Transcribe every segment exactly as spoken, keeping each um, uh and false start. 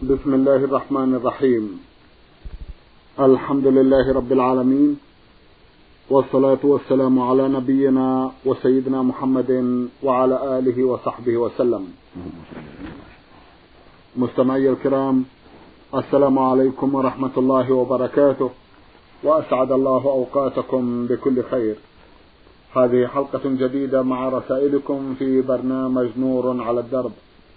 بسم الله الرحمن الرحيم. الحمد لله رب العالمين، والصلاة والسلام على نبينا وسيدنا محمد وعلى آله وصحبه وسلم. مستمعي الكرام، السلام عليكم ورحمة الله وبركاته، وأسعد الله أوقاتكم بكل خير. هذه حلقة جديدة مع رسائلكم في برنامج نور على الدرب.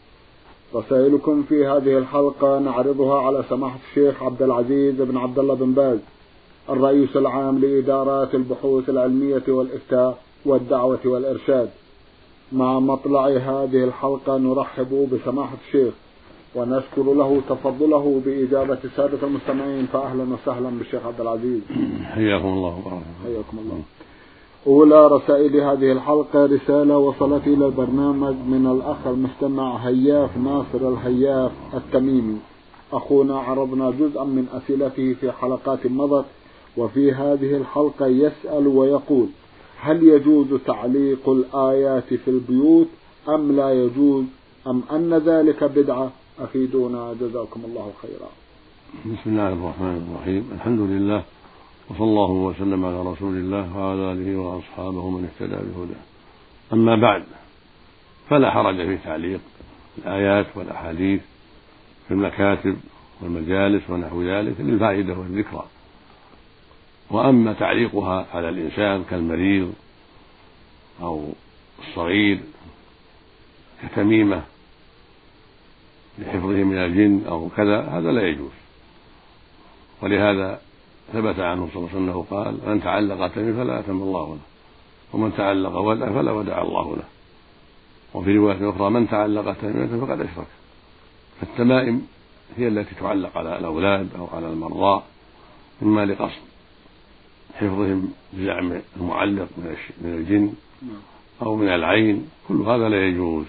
رسائلكم في هذه الحلقة نعرضها على سماحة الشيخ عبد العزيز بن عبد الله بن باز، الرئيس العام لإدارات البحوث العلمية والإفتاء والدعوة والإرشاد. مع مطلع هذه الحلقة نرحب بسماحة الشيخ ونشكر له تفضله بإجابة السادة المستمعين، فأهلا وسهلا بالشيخ عبد العزيز. حياكم الله وبارك. حياكم الله. أولى رسائل هذه الحلقة رسالة وصلت إلى البرنامج من الأخ المستمع هياف ناصر الهياف التميمي. أخونا عرضنا جزءا من أسئلته في حلقات مضت، وفي هذه الحلقة يسأل ويقول: هل يجوز تعليق الآيات في البيوت أم لا يجوز، أم أن ذلك بدعة؟ أفيدونا جزاكم الله خيرا. بسم الله الرحمن الرحيم. الحمد لله، وصلى الله وسلم على رسول الله وعلى آله وأصحابه من اهتدى بهداه. أما بعد، فلا حرج في تعليق الآيات والأحاديث في المكاتب والمجالس ونحو ذلك للفائدة والذكرى. وأما تعليقها على الإنسان كالمريض أو الصغير كتميمة لحفظه من الجن أو كذا، هذا لا يجوز. ولهذا ثبت عنه صلى الله عليه وسلم قال: من تعلق تميمة فلا أتم الله له، ومن تعلق ودع فلا ودع الله له. وفي رواية أخرى: من تعلق تميمة فقد أشرك. فالتمائم هي التي تعلق على الأولاد أو على المرضى، إما لقصد حفظهم بزعم المعلق من الجن أو من العين، كل هذا لا يجوز.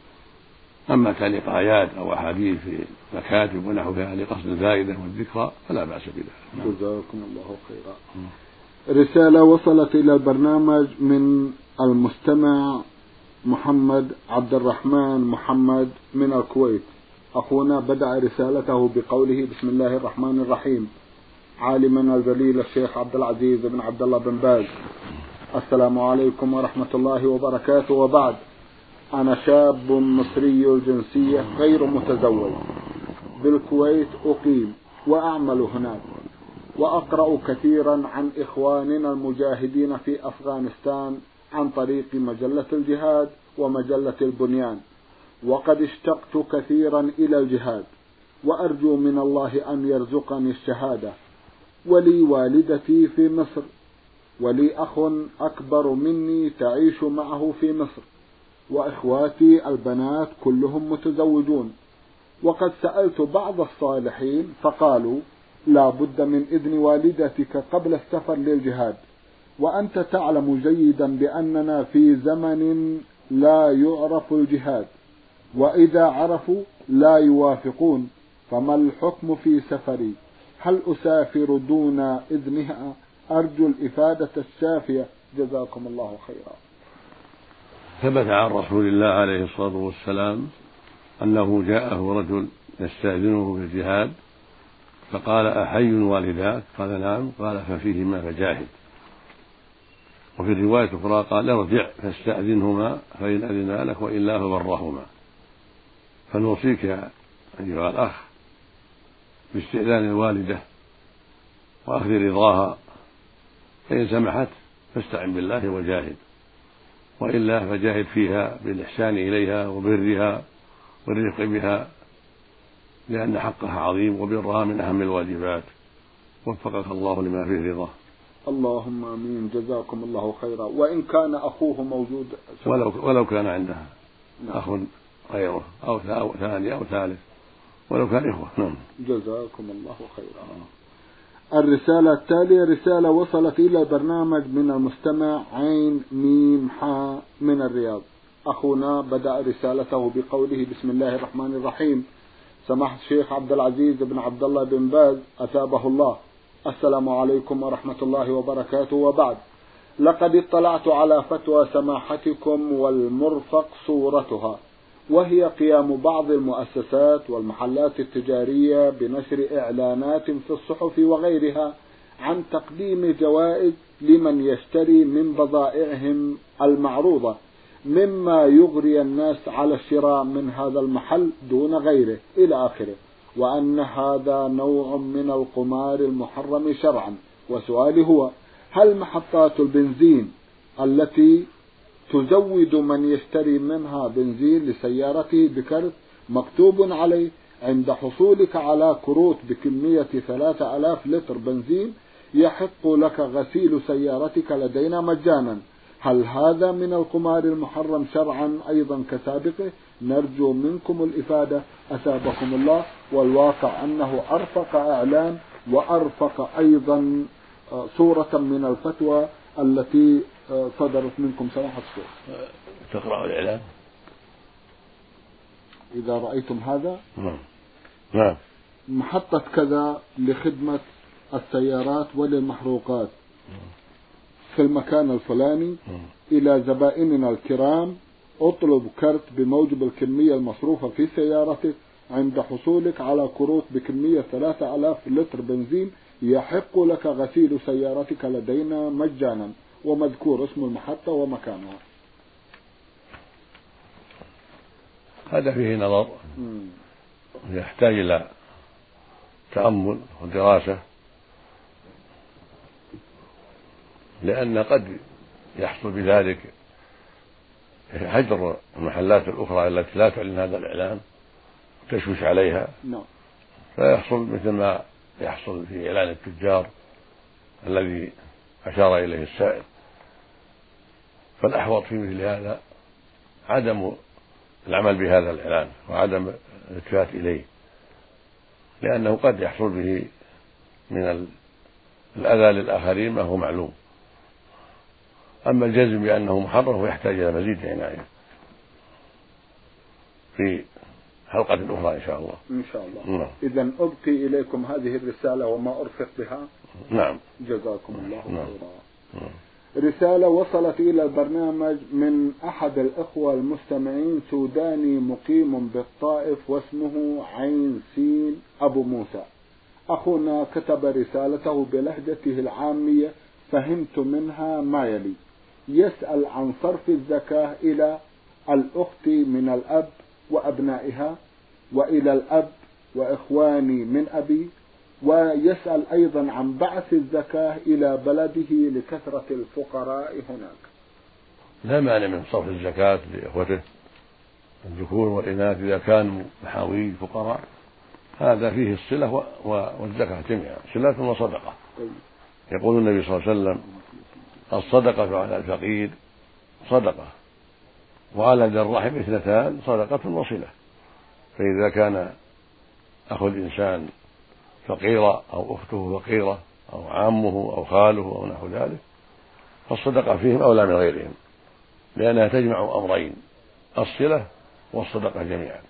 أما تعليق آيات أو أحاديث في مكاتب ونحوها لقصد الفائدة والذكرى فلا بأس بذلك. جزاكم الله خيرا. رسالة وصلت إلى البرنامج من المستمع محمد عبد الرحمن محمد من الكويت. أخونا بدأ رسالته بقوله: بسم الله الرحمن الرحيم. عالمنا الجليل الشيخ عبد العزيز بن عبد الله بن باز، السلام عليكم ورحمة الله وبركاته. وبعد، أنا شاب مصري الجنسية غير متزوج بالكويت، أقيم وأعمل هناك، وأقرأ كثيرا عن إخواننا المجاهدين في أفغانستان عن طريق مجلة الجهاد ومجلة البنيان، وقد اشتقت كثيرا إلى الجهاد، وأرجو من الله أن يرزقني الشهادة. ولي والدتي في مصر، ولي أخ أكبر مني تعيش معه في مصر، وإخواتي البنات كلهم متزوجون. وقد سألت بعض الصالحين فقالوا: لا بد من إذن والدتك قبل السفر للجهاد، وأنت تعلم جيدا بأننا في زمن لا يعرف الجهاد، وإذا عرفوا لا يوافقون، فما الحكم في سفري؟ هل أسافر دون إذنها؟ أرجو الإفادة الشافية، جزاكم الله خيرا. ثبت عن رسول الله عليه الصلاة والسلام أنه جاءه رجل يستأذنه في الجهاد، فقال: أحي والداك؟ قال: نعم. قال: ففيهما فجاهد. وفي الرواية الأخرى قال: ارجع فاستأذنهما فإن أذنا لك وإلا فبرهما. فنوصيك أيها الأخ باستئذان الوالدة وأخذ رضاها، فإن سمحت فاستعن بالله وجاهد، وإلا فجاهد فيها بالإحسان إليها وبرها والرفق بها، لأن حقها عظيم وبرها من أهم الواجبات. وفقك الله لما فيه رضاه. اللهم آمين، جزاكم الله خيرا. وإن كان أخوه موجود، ولو, ولو كان عندها أخ غيره أو ثاني أو ثالث، ولو كان إخوة. نعم. جزاكم الله خيرا. الرسالة التالية رسالة وصلت إلى البرنامج من المستمع عين ميم حاء من الرياض. أخونا بدأ رسالته بقوله: بسم الله الرحمن الرحيم. سماحة الشيخ عبد العزيز بن عبد الله بن باز أثابه الله، السلام عليكم ورحمة الله وبركاته. وبعد، لقد اطلعت على فتوى سماحتكم والمرفق صورتها، وهي قيام بعض المؤسسات والمحلات التجارية بنشر إعلانات في الصحف وغيرها عن تقديم جوائز لمن يشتري من بضائعهم المعروضة، مما يغري الناس على الشراء من هذا المحل دون غيره إلى آخره، وأن هذا نوع من القمار المحرم شرعا. وسؤالي هو: هل محطات البنزين التي تزود من يشتري منها بنزين لسيارته بكرت مكتوب عليه عند حصولك على كروت بكمية ثلاثة آلاف لتر بنزين يحق لك غسيل سيارتك لدينا مجانا، هل هذا من القمار المحرم شرعا أيضا كسابقه؟ نرجو منكم الإفادة أثابكم الله. والواقع أنه أرفق إعلان وأرفق أيضا صورة من الفتوى التي صدرت منكم سماحة الشيخ. تقرأ الإعلان إذا رأيتم هذا. نعم نعم. محطة كذا لخدمة السيارات وللمحروقات في المكان الفلاني إلى زبائننا الكرام، اطلب كرت بموجب الكمية المصروفة في سيارتك عند حصولك على كروت بكمية ثلاثة آلاف لتر بنزين يحق لك غسيل سيارتك لدينا مجانا، ومذكور اسم المحطة ومكانها. هذا فيه نظر، يحتاج إلى تأمل ودراسة، لأن قد يحصل بذلك هجر المحلات الأخرى التي لا تعلن هذا الإعلان وتشويش عليها، فيحصل مثل ما يحصل في إعلان التجار الذي أشار إليه السائل. فالأحوط في مثل هذا عدم العمل بهذا الإعلان وعدم الالتفات إليه، لأنه قد يحصل به من الأذى للآخرين ما هو معلوم. أما الجزم بأنه محرم ويحتاج إلى مزيد عناية في حلقة أخرى إن شاء الله. إن شاء الله. نعم. إذن أبقي إليكم هذه الرسالة وما أرفق بها. نعم. جزاكم الله خيرا. نعم. نعم. رسالة وصلت إلى البرنامج من أحد الإخوة المستمعين، سوداني مقيم بالطائف واسمه عين سين أبو موسى. أخونا كتب رسالته بلهجته العامية، فهمت منها ما يلي: يسأل عن صرف الزكاة إلى الأخت من الأب وأبنائها، وإلى الأب وإخواني من أبي، ويسأل أيضا عن بعث الزكاة إلى بلده لكثرة الفقراء هناك. لا مانع من صرف الزكاة لإخوته الذكور والإناث إذا كانوا محاوي فقراء، هذا فيه الصلة والزكاة جميعا، صلة وصدقة. يقول النبي صلى الله عليه وسلم: الصدقة على الفقير صدقة، وعلى ذي الرحم اثنتان، صدقة وصلة. فإذا كان أخو الإنسان فقيرة أو أخته فقيرة أو عمه أو خاله أو نحو ذلك، فالصدقة فيهم أولى من غيرهم، لأنها تجمع أمرين: الصلة والصدقة جميعا.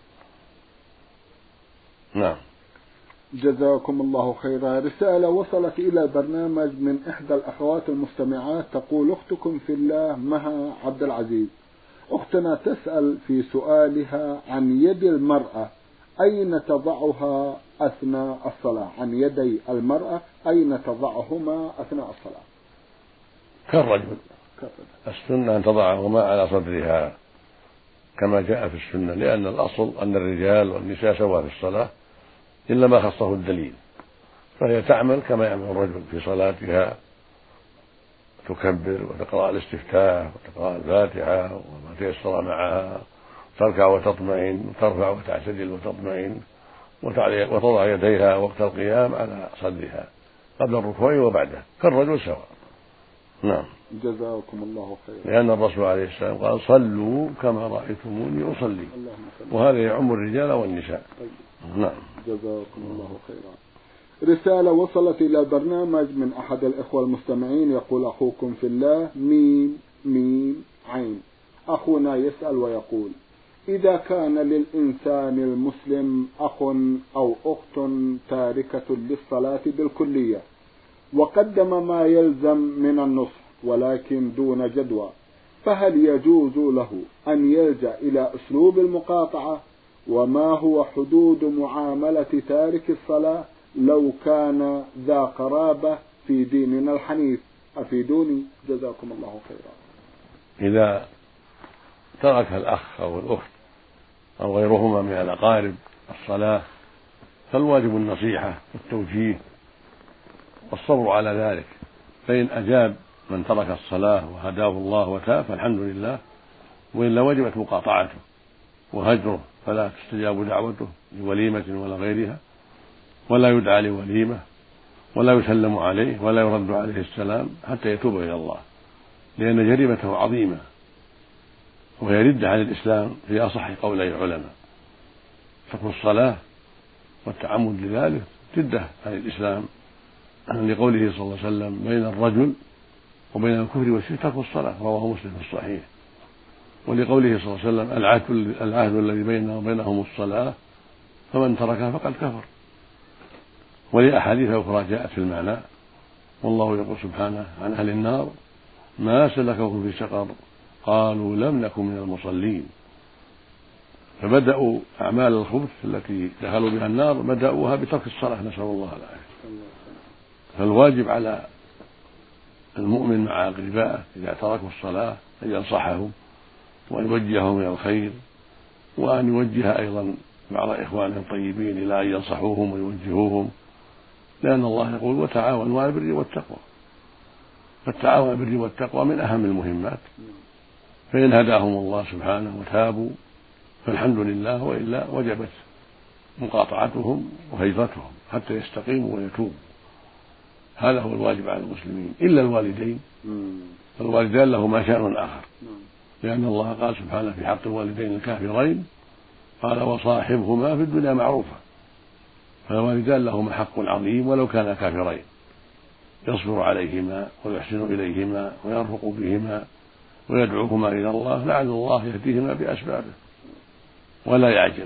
نعم. جزاكم الله خيرا. رسالة وصلت إلى البرنامج من إحدى الأخوات المستمعات، تقول: أختكم في الله مها عبد العزيز. أختنا تسأل في سؤالها عن يد المرأة أين تضعها أثناء الصلاة، عن يدي المرأة أين تضعهما أثناء الصلاة. كالرجل، السنة أن تضعهما على صدرها كما جاء في السنة، لأن الأصل أن الرجال والنساء سواء في الصلاة إلا ما خصه الدليل، فهي تعمل كما يعمل الرجل في صلاتها، تكبر وتقرأ الاستفتاح وتقرأ الفاتحة وما تيسر معها، تركع وتطمئن وترفع وتعتدل وتطمئن، وتضع يديها وقت القيام على صدرها قبل الركوع وبعده كالرجل سواء. نعم. جزاكم الله خيرا. لأن الرسول عليه السلام قال: صلوا كما رأيتموني أصلي، وهذا يعم الرجال والنساء. نعم. جزاكم الله خيرا. رسالة وصلت إلى البرنامج من أحد الإخوة المستمعين، يقول: أخوكم في الله ميم ميم عين. أخونا يسأل ويقول: إذا كان للإنسان المسلم أخ أو أخت تاركة للصلاة بالكلية، وقدم ما يلزم من النصح ولكن دون جدوى، فهل يجوز له أن يلجأ إلى أسلوب المقاطعة؟ وما هو حدود معاملة تارك الصلاة لو كان ذا قرابة في ديننا الحنيف؟ أفيدوني جزاكم الله خيرا. إذا ترك الأخ أو الأخت أو غيرهما من الأقارب الصلاة فالواجب النصيحة والتوجيه والصبر على ذلك، فإن أجاب من ترك الصلاة وهداه الله وتاب فالحمد لله، وإلا وجبت مقاطعته وهجره، فلا تستجاب دعوته لوليمة ولا غيرها، ولا يدعى لوليمة، ولا يسلم عليه، ولا يرد عليه السلام حتى يتوب إلى الله، لأن جريمته عظيمة وهي ردة عن الإسلام في أصح قولي العلماء. ترك الصلاة والتعمد لذلك ردة عن الإسلام، لقوله صلى الله عليه وسلم: بين الرجل وبين الكفر والشرك ترك الصلاة، رواه مسلم في الصحيح. ولقوله صلى الله عليه وسلم: العهد, العهد الذي بيننا وبينهم الصلاة فمن تركها فقد كفر. ولأحاديث أخرى جاءت في المعنى، والله يقول سبحانه عن أهل النار: ما سلككم في سقر؟ قالوا لم نكن من المصلين. فبدأوا أعمال الخبث التي دخلوا بها النار بدأوها بترك الصلاة، نسأل الله العافية. فالواجب على المؤمن مع أقربائه إذا تركوا الصلاة أن ينصحهم وأن يوجههم إلى الخير، وأن يوجه أيضا بعض إخوانهم الطيبين إلى أن ينصحوهم ويوجهوهم، لأن الله يقول: وتعاونوا على البر والتقوى. فالتعاون على البر والتقوى من أهم المهمات، فإن هداهم الله سبحانه وتابوا فالحمد لله، وإلا وجبت مقاطعتهم وهجرتهم حتى يستقيموا ويتوبوا. هذا هو الواجب على المسلمين، إلا الوالدين، فالوالدان لهما شأن آخر، لأن الله قال سبحانه في حق الوالدين الكافرين: قال: وصاحبهما في الدنيا معروفا. فالوالدان لهما حق عظيم ولو كانا كافرين، يصبر عليهما ويحسن إليهما ويرفق بهما ويدعوهما إلى الله، لعل الله يهديهما بأسبابه، ولا يعجل.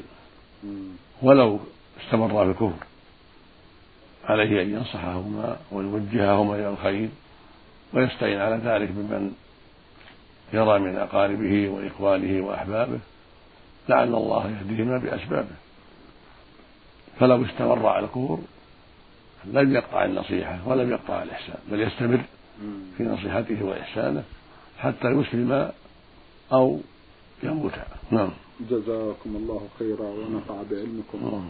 ولو استمر في الكفر عليه أن ينصحهما ويوجههما إلى الخير، ويستعين على ذلك بمن يرى من أقاربه وإخوانه وأحبابه، لعل الله يهديهما بأسبابه. فلو استمر على الكفر لم يقطع النصيحة ولم يقطع الإحسان، بل يستمر في نصيحته وإحسانه حتى يسلم أو يموت. نعم. جزاكم الله خيرا ونفع بعلمكم.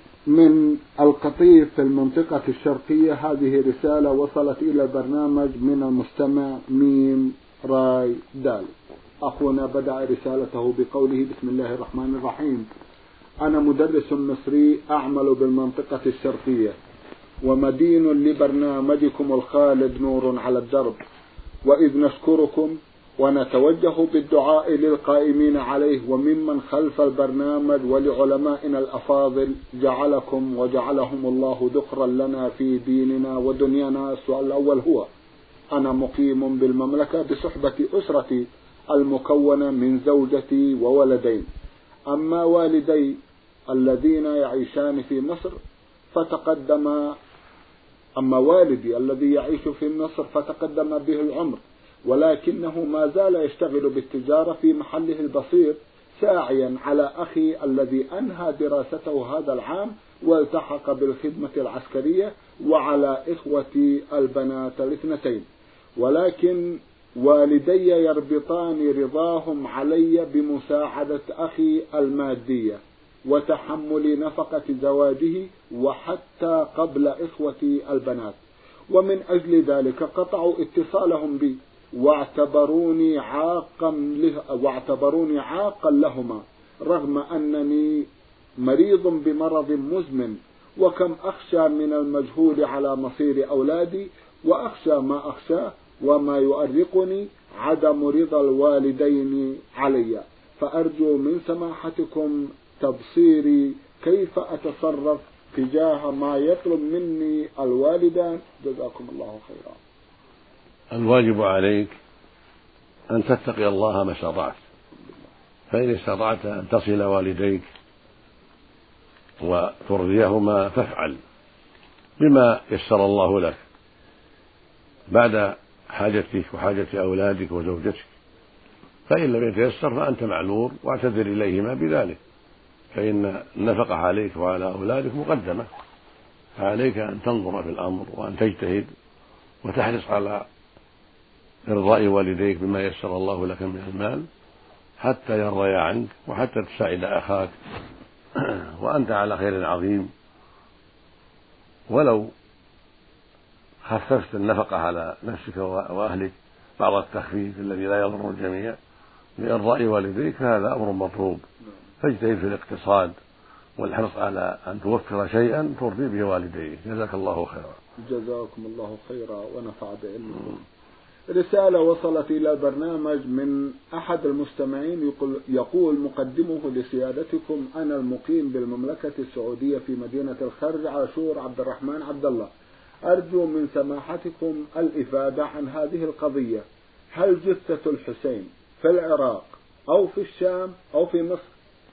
من القطيف في المنطقة الشرقية، هذه رسالة وصلت إلى البرنامج من المستمع ميم راي دال. أخونا بدأ رسالته بقوله: بسم الله الرحمن الرحيم. أنا مدرس مصري أعمل بالمنطقة الشرقية، ومدين لبرنامجكم الخالد نور على الدرب، وإذ نشكركم ونتوجه بالدعاء للقائمين عليه وممن خلف البرنامج ولعلمائنا الأفاضل، جعلكم وجعلهم الله ذخرا لنا في ديننا ودنيانا. السؤال الأول هو: أنا مقيم بالمملكة بصحبة أسرتي المكونة من زوجتي وولدين، أما والدي الذين يعيشان في مصر فتقدم أما والدي الذي يعيش في مصر فتقدم به العمر، ولكنه ما زال يشتغل بالتجارة في محله البسيط، ساعيا على أخي الذي أنهى دراسته هذا العام والتحق بالخدمة العسكرية، وعلى إخوتي البنات الاثنتين. ولكن والدي يربطان رضاهم علي بمساعدة أخي المادية وتحمل نفقة زواجه وحتى قبل إخوتي البنات، ومن أجل ذلك قطعوا اتصالهم بي واعتبروني عاقا له واعتبروني عاقا لهما، رغم أنني مريض بمرض مزمن، وكم أخشى من المجهول على مصير أولادي، وأخشى ما أخشاه، وما يؤرقني عدم رضا الوالدين علي، فأرجو من سماحتكم تبصيري كيف أتصرف تجاه ما يطلب مني الوالدان، جزاكم الله خيرا. الواجب عليك أن تتقي الله ما استطعت، فإن استطعت أن تصل والديك وترضيهما فافعل بما يسر الله لك بعد حاجتك وحاجة أولادك وزوجتك، فإن لم يتيسر فأنت معذور، واعتذر إليهما بذلك، فإن النفقة عليك وعلى أولادك مقدمة، فعليك أن تنظر في الأمر وأن تجتهد وتحرص على إرضاء والديك بما يسر الله لك من المال حتى يرضيا عنك وحتى تساعد أخاك وأنت على خير عظيم. ولو خففت النفقة على نفسك وأهلك بعض التخفيف الذي لا يضر الجميع لإرضاء والديك فهذا أمر مطلوب، فاجتهد في الاقتصاد والحرص على أن توفر شيئا ترضي به والديك. جزاك الله خيرا. جزاكم الله خيرا ونفع بعلمكم. رسالة وصلت إلى البرنامج من أحد المستمعين يقول, يقول مقدمه لسيادتكم: أنا المقيم بالمملكة السعودية في مدينة الخرج عاشور عبد الرحمن عبد الله، أرجو من سماحتكم الإفادة عن هذه القضية. هل جثة الحسين في العراق أو في الشام أو في مصر؟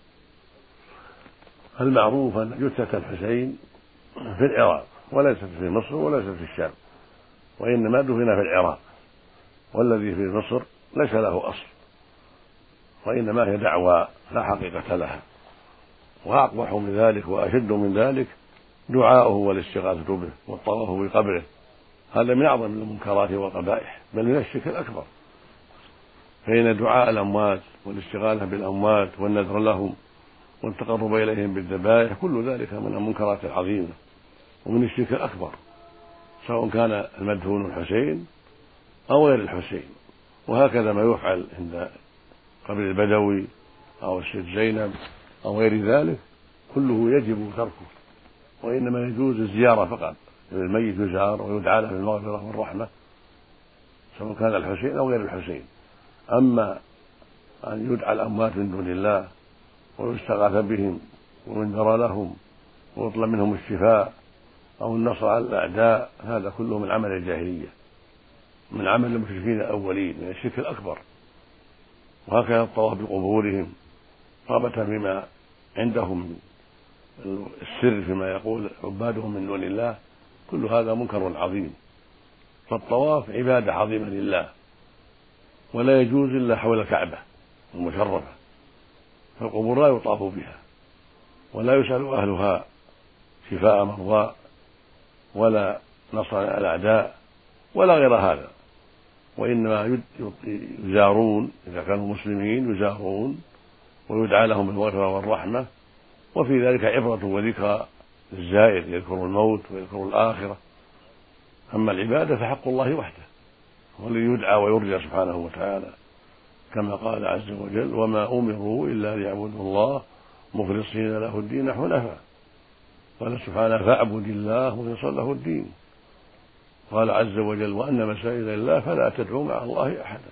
المعروف أن جثة الحسين في العراق وليست في مصر وليست في الشام، وإنما دفن في العراق، والذي في مصر ليس له أصل، وإنما هي دعوى لا حقيقة لها. وأقبح من ذلك وأشد من ذلك دعاؤه والاستغاثة به والطواف بقبره، هذا من أعظم المنكرات والقبائح، بل من الشرك الأكبر. فإن دعاء الأموات والاستغاثة بالأموات والنذر لهم والتقرب إليهم بالذبائح كل ذلك من المنكرات العظيمة ومن الشرك الأكبر، سواء كان المدفون الحسين أو غير الحسين. وهكذا ما يفعل عند قبر البدوي أو الست زينب أو غير ذلك كله يجب تركه، وإنما يجوز الزيارة فقط، الميت يزار ويدعى له بالمغفرة والرحمة سواء كان الحسين أو غير الحسين. أما أن يدعى الأموات من دون الله ويستغاث بهم وينذر لهم ويطلب منهم الشفاء أو النصر على الأعداء هذا كله من عمل الجاهلية، من عمل المشركين الأولين، من الشرك الأكبر. وهكذا الطواف بقبورهم رغبة بما عندهم السر فيما يقول عبادهم من دون الله كل هذا منكر عظيم. فالطواف عبادة عظيمة لله ولا يجوز إلا حول الكعبة المشرفة، فالقبور لا يطاف بها ولا يسأل أهلها شفاء مرضى ولا نصر على الأعداء ولا غير هذا، وإنما يزارون إذا كانوا مسلمين، يزارون ويدعى لهم بالمغفرة والرحمة، وفي ذلك عبرة وذكرى للزائر يذكر الموت ويذكر الآخرة. أما العبادة فحق الله وحده هو الذي يدعى ويرجى سبحانه وتعالى، كما قال عز وجل: وما أمروا إلا ليعبدوا الله مخلصين له الدين حنفاء. قال سبحانه: فاعبد الله مخلصا له الدين. قال عز وجل: وأن مساجد الله فلا تدعوا مع الله أحدا.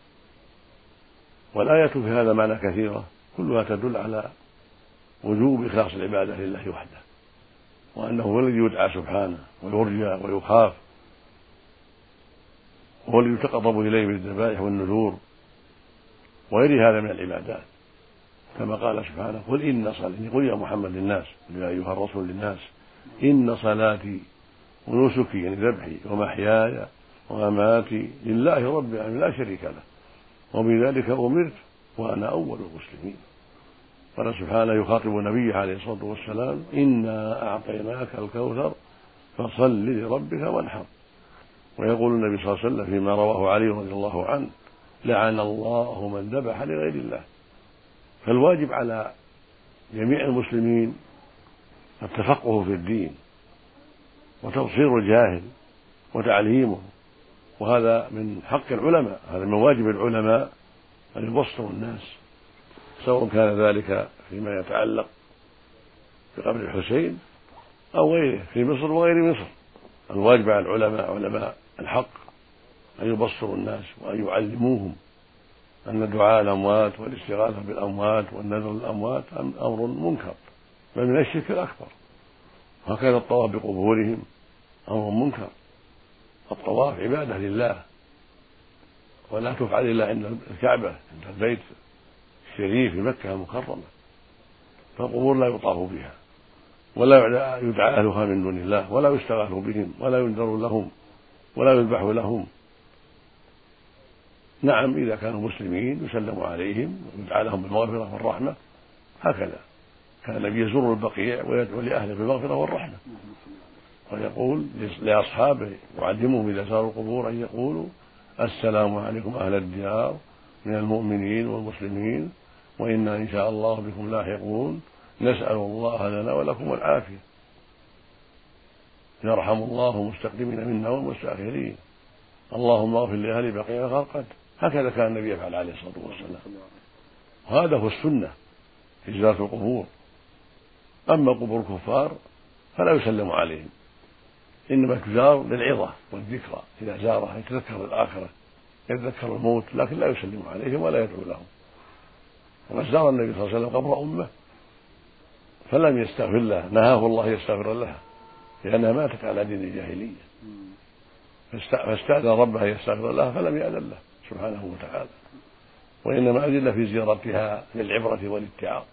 والآية في هذا معنى كثيرة كلها تدل على وجوب إخلاص العبادة لله وحده، وأنه هو الذي يدعى سبحانه ويرجى ويخاف، وهو الذي يتقرب إليه بالذبائح والنذور وغير هذا من العبادات، كما قال سبحانه: قل إن صلاتي، قل يا محمد للناس، يا أيها الرسول للناس، إن صلاتي ونسكي يعني ذبحي ومحياي ومماتي لله رب العالمين لا شريك له وبذلك أمرت وأنا أول المسلمين. قال سبحانه يخاطب النبي عليه الصلاة والسلام: إنا أعطيناك الكوثر فصل لربك وانحر. ويقول النبي صلى الله عليه وسلم فيما رواه علي رضي الله عنه: لعن الله من ذبح لغير الله. فالواجب على جميع المسلمين التفقه في الدين وتبصير الجاهل وتعليمه، وهذا من حق العلماء، هذا من واجب العلماء أن يبصروا الناس، سواء كان ذلك فيما يتعلق بقبر الحسين أو غيره في مصر وغير مصر. الواجب على العلماء علماء الحق أن يبصروا الناس وأن يعلموهم أن دعاء الأموات والاستغاثة بالأموات والنذر للأموات أمر منكر بل من الشرك الأكبر. وهكذا الطواف بقبورهم أمر منكر. الطواف عبادة لله ولا تفعل إلا عند الكعبة عند البيت الشريف في مكة المكرمة، فالقبور لا يطاف بها ولا يدعى أهلها من دون الله ولا يستغاث بهم ولا ينذر لهم ولا يذبح لهم، نعم إذا كانوا مسلمين يسلم عليهم ويدعى لهم بالمغفرة والرحمة، هكذا كان النبي يزور البقيع ويدعو لأهله بالمغفرة والرحمة، ويقول لأصحابه يعلمهم إذا زاروا القبور أن يقولوا السلام عليكم أهل الديار من المؤمنين والمسلمين وإنا إن شاء الله بكم لاحقون، نسأل الله لنا ولكم العافية، يرحم الله المستقدمين منا والمستأخرين، اللهم اغفر لأهل بقيع غرقد. هكذا كان النبي يفعل عليه الصلاة والسلام، وهذا هو السنة في زيارة القبور. أما قبور الكفار فلا يسلم عليهم، إنما تزار للعظة والذكرى، إذا زارها يتذكر الآخرة يتذكر الموت، لكن لا يسلم عليهم ولا يدعو لهم. وقد زار النبي صلى الله عليه وسلم قبر أمه فلم يستغفر لها، نهاه الله يستغفر لها لأنها ماتت على دين الجاهلية، فاستأذن ربها يستغفر لها فلم يأذن له سبحانه وتعالى، وإنما أذن في زيارتها للعبرة والاتعاظ.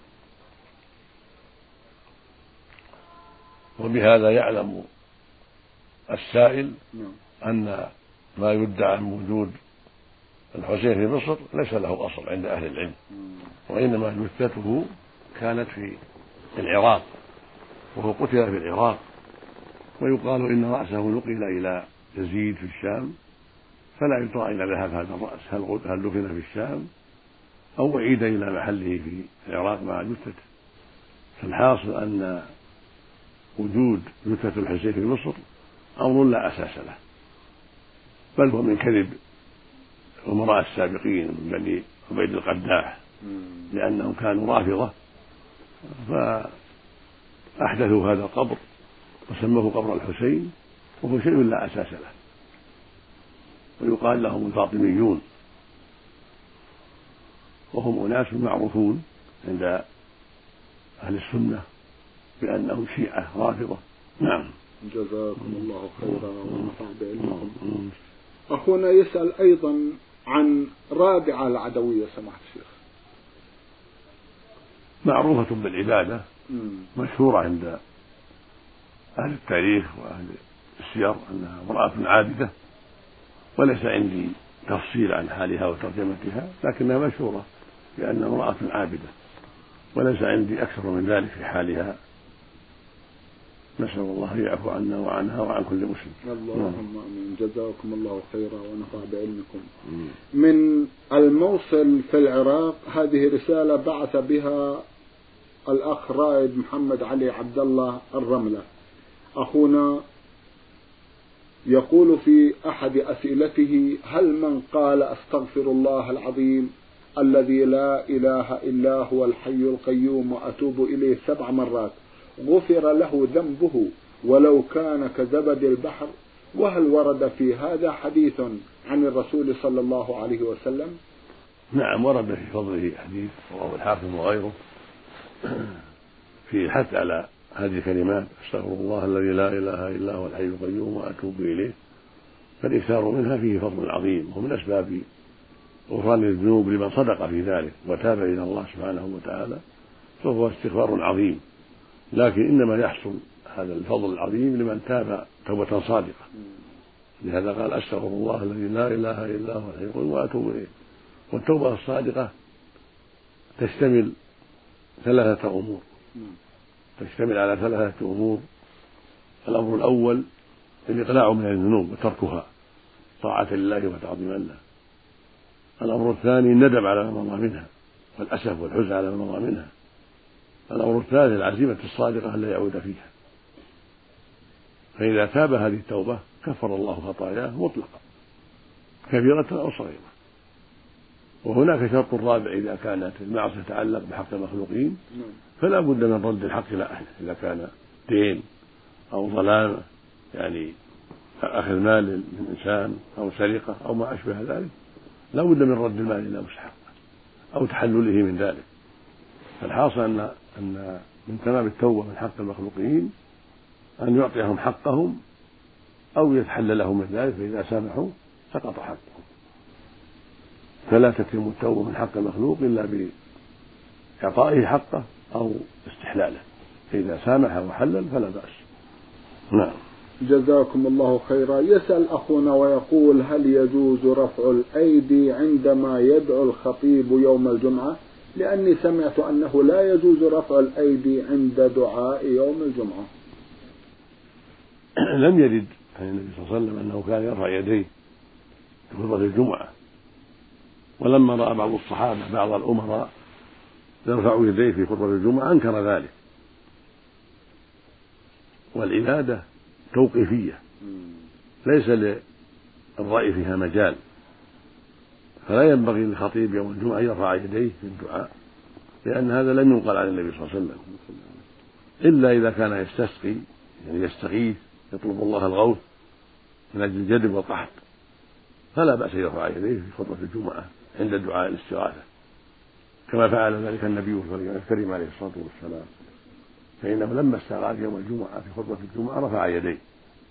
وبهذا يعلم السائل أن ما يدعى عن وجود الحسين في مصر ليس له أصل عند أهل العلم، وإنما جثته كانت في العراق، وهو قتل في العراق، ويقال إن رأسه نقل إلى يزيد في الشام فلا يدرى أين ذهب هذا الرأس، هل هل دفن في الشام أو أعيد إلى محله في العراق مع جثته. فالحاصل أن وجود جثة الحسين في مصر أمر لا أساس له، بل هو من كذب الأمراء السابقين من بني عبيد القداح، لأنهم كانوا رافضة فأحدثوا هذا القبر وسموه قبر الحسين، وهو شيء لا أساس له، ويقال لهم الفاطميون، وهم أناس معروفون عند أهل السنة بأنهم شيعة رافضة. نعم. جزاكم الله خيرا ونفع بعلمكم. أخونا يسأل أيضا عن رابعة العدوية سماحة الشيخ. معروفة بالعبادة، مشهورة عند أهل التاريخ وأهل السير أنها امرأة عابدة، وليس عندي تفصيل عن حالها وترجمتها، لكنها مشهورة بأنها امرأة عابدة، وليس عندي أكثر من ذلك في حالها. نسأل الله يعفو عنا وعنها وعن كل مسلم. اللهم آمين. جزاكم الله خيرا ونفع بعلمكم. من الموصل في العراق هذه رسالة بعث بها الأخ رائد محمد علي عبد الله الرملة. أخونا يقول في أحد أسئلته: هل من قال أستغفر الله العظيم الذي لا إله إلا هو الحي القيوم وأتوب إليه سبع مرات غفر له ذنبه ولو كان كزبد البحر؟ وهل ورد في هذا حديث عن الرسول صلى الله عليه وسلم؟ نعم، ورد في فضله حديث رواه الحاكم وغيره في الحث على هذه الكلمات: استغفر الله الذي لا إله إلا هو الحي القيوم وأتوب إليه. فالإكثار منها فيه فضل عظيم، ومن أسباب غفران الذنوب لمن صدق في ذلك وتاب إلى الله سبحانه وتعالى، فهو استغفار عظيم، لكن إنما يحصل هذا الفضل العظيم لمن تاب توبة صادقة. لهذا قال: أستغفر الله الذي لا إله إلا هو الحي القيوم وأتوب إليه. والتوبة الصادقة تشتمل ثلاثة أمور تشتمل على ثلاثة أمور. الأمر الأول الإقلاع من الذنوب وتركها طاعة لله وتعظيما له. الأمر الثاني الندم على ما مضى منها والأسف والحزن على ما مضى منها. الأمر الثالث العزيمة الصادقة ألا يعود فيها. فإذا تاب هذه التوبة كفر الله خطاياه مطلقا كبيرة أو صغيرة. وهناك شرط رابع: إذا كانت المعصية تتعلق بحق المخلوقين فلا بد من رد الحق إلى أهله. إذا كان دين أو ظلام، يعني أخذ مال من إنسان أو سرقة أو ما أشبه ذلك، لا بد من رد المال إلى مستحقه أو تحلله من ذلك. فالحاصل أن أن من تمام التوبة من حق المخلوقين أن يعطيهم حقهم أو يتحلل لهم من ذلك، فإذا سامحوا سقط حقهم. فلا تتم التوبة من حق المخلوق إلا بإعطائه حقه أو استحلاله، فإذا سامح وحلل فلا بأس. نعم. جزاكم الله خيرا. يسأل أخونا ويقول: هل يجوز رفع الأيدي عندما يدعو الخطيب يوم الجمعة؟ لأني سمعت أنه لا يجوز رفع الأيدي عند دعاء يوم الجمعة. لم يرد عن النبي صلى الله عليه وسلم أنه كان يرفع يديه في خطبة الجمعة، ولما رأى بعض الصحابة بعض الأمراء يرفع يديه في خطبة الجمعة أنكر ذلك. والعبادة توقيفية ليس للرأي فيها مجال، فلا ينبغي للخطيب يوم الجمعة يرفع يديه في الدعاء، لأن هذا لم ينقل عن النبي صلى الله عليه وسلم، إلا إذا كان يستسقي يعني يستغيث يطلب الله الغوث من أجل الجدب والقحط، فلا بأس يرفع يديه في خطبة الجمعة عند دعاء الاستغاثة، كما فعل ذلك النبي الكريم عليه الصلاة والسلام، فإنه لما استغاث يوم الجمعة في خطبة الجمعة رفع يديه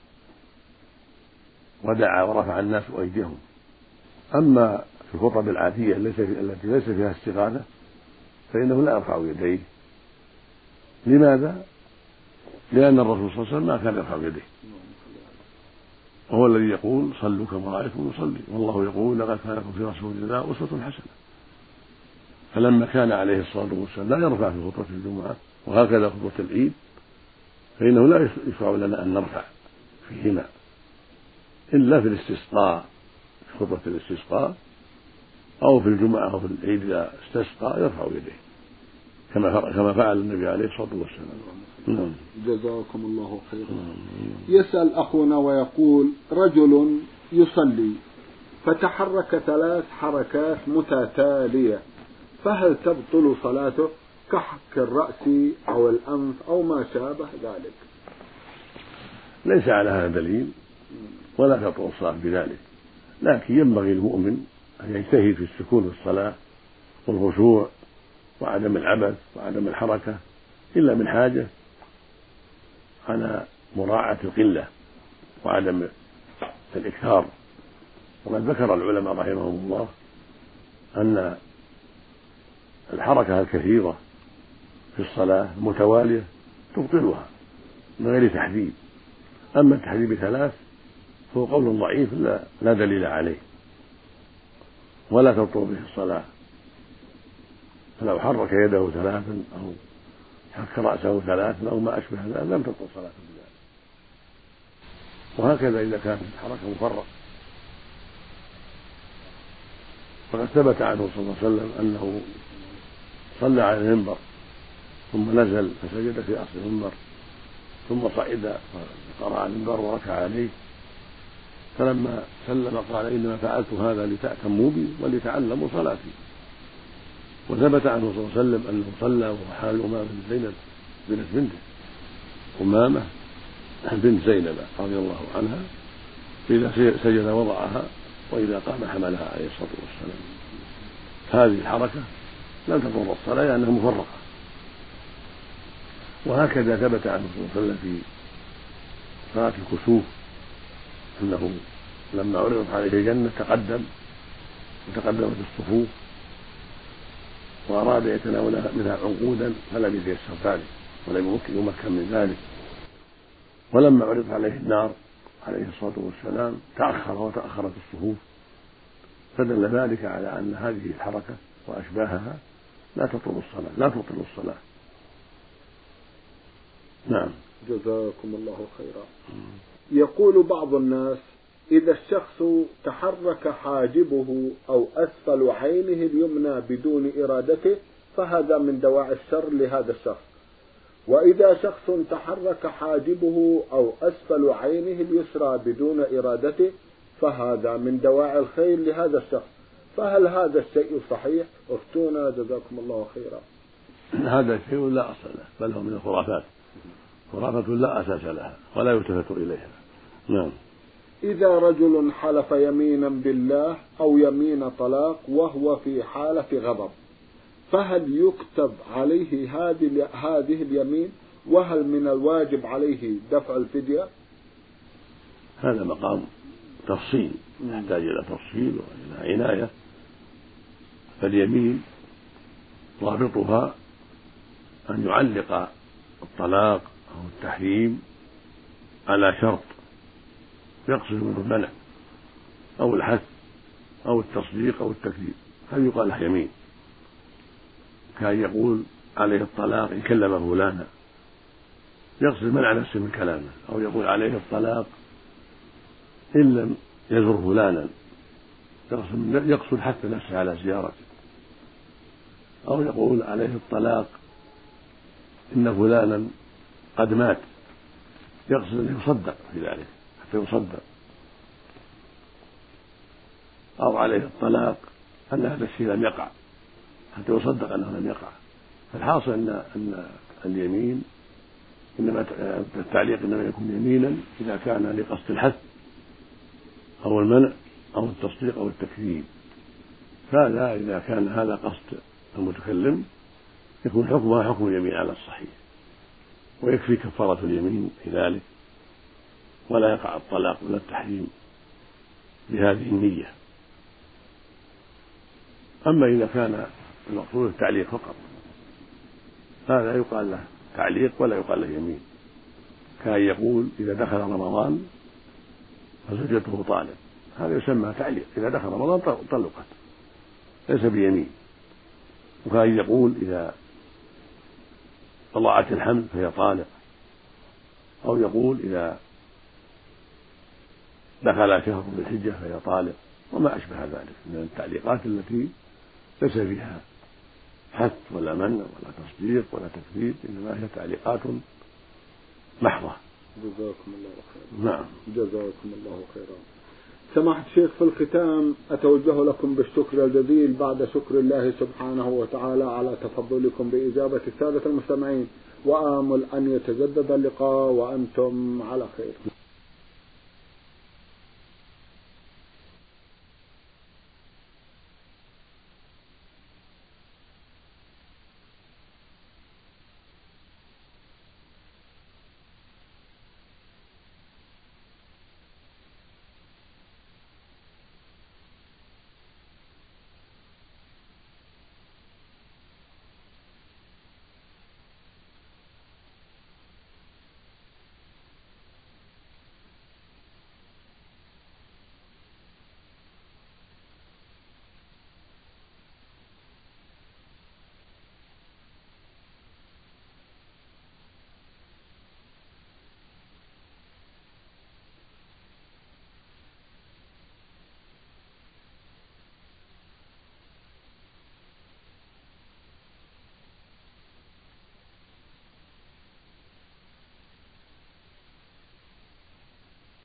ودعا ورفع الناس أيديهم. أما في الخطب العادية التي ليس فيها استغاثة فإنه لا يرفع يديه. لماذا؟ لأن الرسول صلى الله عليه وسلم ما كان يرفع يديه، وهو الذي يقول: صلوا كما رأيتم نصلي، والله يقول: لقد كان لكم في رسول الله أسوة حسنة. فلما كان عليه الصلاة والسلام لا يرفع في خطبة الجمعة وهكذا خطبة العيد، فإنه لا يشرع لنا أن نرفع فيهما إلا في الاستسقاء، في خطبة الاستسقاء أو في الجمعة أو في العيد إذا استسقى يرفع يديه كما كما فعل النبي عليه الصلاة والسلام. نعم. جزاكم الله خيرا. يسأل أخونا ويقول: رجل يصلي فتحرك ثلاث حركات متتالية، فهل تبطل صلاته كحك الرأس أو الأنف أو ما شابه ذلك؟ ليس على هذا دليل ولا تبطل الصلاة بذلك، لكن ينبغي المؤمن أن يجتهد في السكون في الصلاة والخشوع وعدم العبث وعدم الحركة إلا من حاجة، على مراعاة القلة وعدم الإكثار. وقد ذكر العلماء رحمهم الله أن الحركة الكثيرة في الصلاة المتوالية تبطلها من غير تحديد، أما التحديد بثلاث فهو قول ضعيف لا, لا دليل عليه ولا تبطل به الصلاة. فلو حرك يده ثلاثا أو حك رأسه ثلاثا أو ما أشبه ذلك لم تبطل صلاته بذلك. وهكذا إذا كانت الحركة مفرقة، فقد ثبت عنه صلى الله عليه وسلم أنه صلى على المنبر ثم نزل فسجد في أصل المنبر ثم صعد فقرأ على المنبر وركع عليه، فلما سلم قال: إنما فعلت هذا لتأتموا بي ولتعلموا صلاتي. وثبت عنه صلى الله عليه وسلم أنه صلى وهو حال أمامة بنت زينب بنت بنته أمامة بنت زينب رضي الله عنها، فإذا سجد وضعها وإذا قام حملها عليه الصلاة والسلام. هذه الحركة لم تضر الصلاة لأنها مفرقة. وهكذا ثبت عنه صلى الله عليه وسلم في صلاة الكسوف أنه لما عرضت عليه الجنة تقدم وتقدمت الصفوف وأراد يتناول منها عنقودا فلم يتيسر ذلك ولم يمكن من ذلك. ولما عرضت عليه النار عليه الصلاة والسلام تأخر وتأخرت الصفوف، فدل ذلك على أن هذه الحركة وأشباهها لا تبطل الصلاة لا تبطل الصلاة. نعم. جزاكم الله خيرا. يقول بعض الناس: إذا الشخص تحرك حاجبه أو أسفل عينه اليمنى بدون إرادته فهذا من دواعي الشر لهذا الشخص، وإذا شخص تحرك حاجبه أو أسفل عينه اليسرى بدون إرادته فهذا من دواعي الخير لهذا الشخص، فهل هذا الشيء صحيح؟ افتونا جزاكم الله خيرا. هذا شيء لا أصل له، بل هو من الخرافات، خرافة لا أساس لها ولا يلتفت إليها. نعم. إذا رجل حلف يمينا بالله أو يمين طلاق وهو في حالة غضب، فهل يكتب عليه هذه هذه اليمين؟ وهل من الواجب عليه دفع الفدية؟ هذا مقام تفصيل يحتاج إلى تفصيل وإلى عناية. فاليمين ضابطها أن يعلق الطلاق أو التحريم على شرط يقصد منه المنع أو الحث أو التصديق أو التكذيب، هل يقال له يمين، كان يقول عليه الطلاق إن كلم فلانا، يقصد منع نفسه من كلامه، أو يقول عليه الطلاق إن لم يزر فلانا، يقصد حتى نفسه على زيارته، أو يقول عليه الطلاق إن فلانا قد مات، يقصد أن يصدق في ذلك حتى يصدق، أو عليه الطلاق أن هذا الشيء لم يقع حتى يصدق أنه لم يقع. فالحاصل أن أن اليمين إنما التعليق إنما يكون يمينا إذا كان لقصد الحث أو المنع أو التصديق أو التكذيب، فهذا إذا كان هذا قصد المتكلم يكون حكمها حكم اليمين على الصحيح، ويكفي كفارة اليمين في ذلك، ولا يقع الطلاق ولا التحريم بهذه النية. أما إذا كان المقصود التعليق فقط هذا يقال له تعليق ولا يقال له يمين، كان يقول إذا دخل رمضان فزوجته طالق، هذا يسمى تعليق، إذا دخل رمضان طلقت ليس بيمين. وكان يقول إذا طلعت الحمل فهي طالق، أو يقول إذا دخل شهر ذي الحجة فهي طالق، وما أشبه ذلك من التعليقات التي ليس فيها حث ولا منع ولا تصديق ولا تكذيب، إنما هي تعليقات محضة. جزاكم الله خيرا. نعم. جزاكم الله خيرا. سماحة الشيخ، في الختام أتوجه لكم بالشكر الجزيل بعد شكر الله سبحانه وتعالى على تفضلكم بإجابة السادة المستمعين، وآمل أن يتجدد اللقاء وأنتم على خير.